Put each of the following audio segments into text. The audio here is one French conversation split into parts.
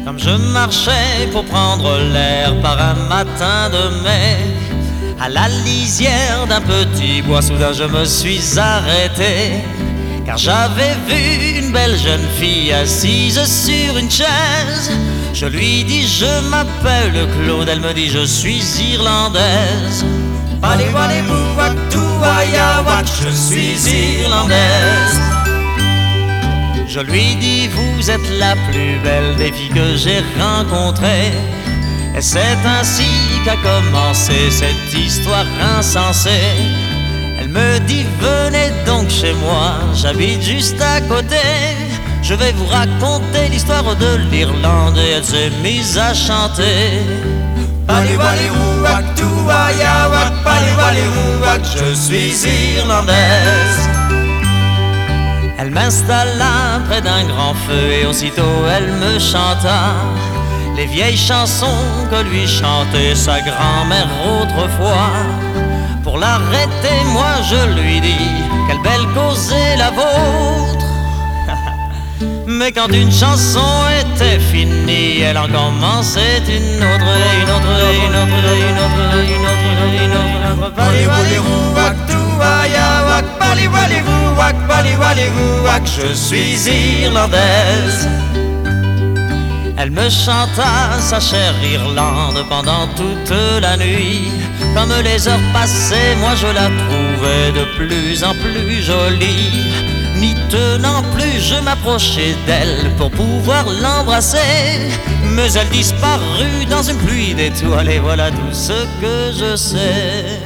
Comme je marchais pour prendre l'air par un matin de mai, à la lisière d'un petit bois, soudain je me suis arrêté, car j'avais vu une belle jeune fille assise sur une chaise. Je lui dis je m'appelle Claude, elle me dit je suis irlandaise. Palé-walé-bouac, touaïa-wac, je suis irlandaise. Je lui dis vous êtes la plus belle des filles que j'ai rencontrées. Et c'est ainsi qu'a commencé cette histoire insensée. Elle me dit venez donc chez moi, j'habite juste à côté. Je vais vous raconter l'histoire de l'Irlande. Et elle s'est mise à chanter. Palé-walé-ouac, touaïa-wac, palé-walé-ouac, je suis irlandaise. Elle m'installa près d'un grand feu et aussitôt elle me chanta les vieilles chansons que lui chantait sa grand-mère autrefois. Pour l'arrêter, moi je lui dis quelle belle cause est la vôtre. Mais quand une chanson était finie, elle en commençait une autre, et une autre, et une autre, et une autre, et une autre, et une autre. Palé-walé-ouac, touaïa-wac, palé-walé-ouac, palé-walé-ouac, je suis irlandaise. Elle me chanta sa chère Irlande pendant toute la nuit. Comme les heures passaient, moi je la trouvais de plus en plus jolie. N'y tenant plus, je m'approchai d'elle pour pouvoir l'embrasser. Mais elle disparut dans une pluie d'étoiles et voilà tout ce que je sais.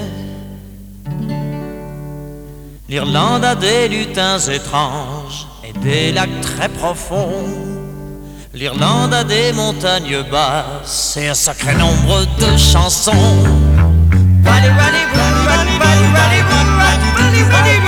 L'Irlande a des lutins étranges et des lacs très profonds. L'Irlande a des montagnes basses et un sacré nombre de chansons. Palé-walé-bouac, palé-walé-bouac, palé-walé-bouac.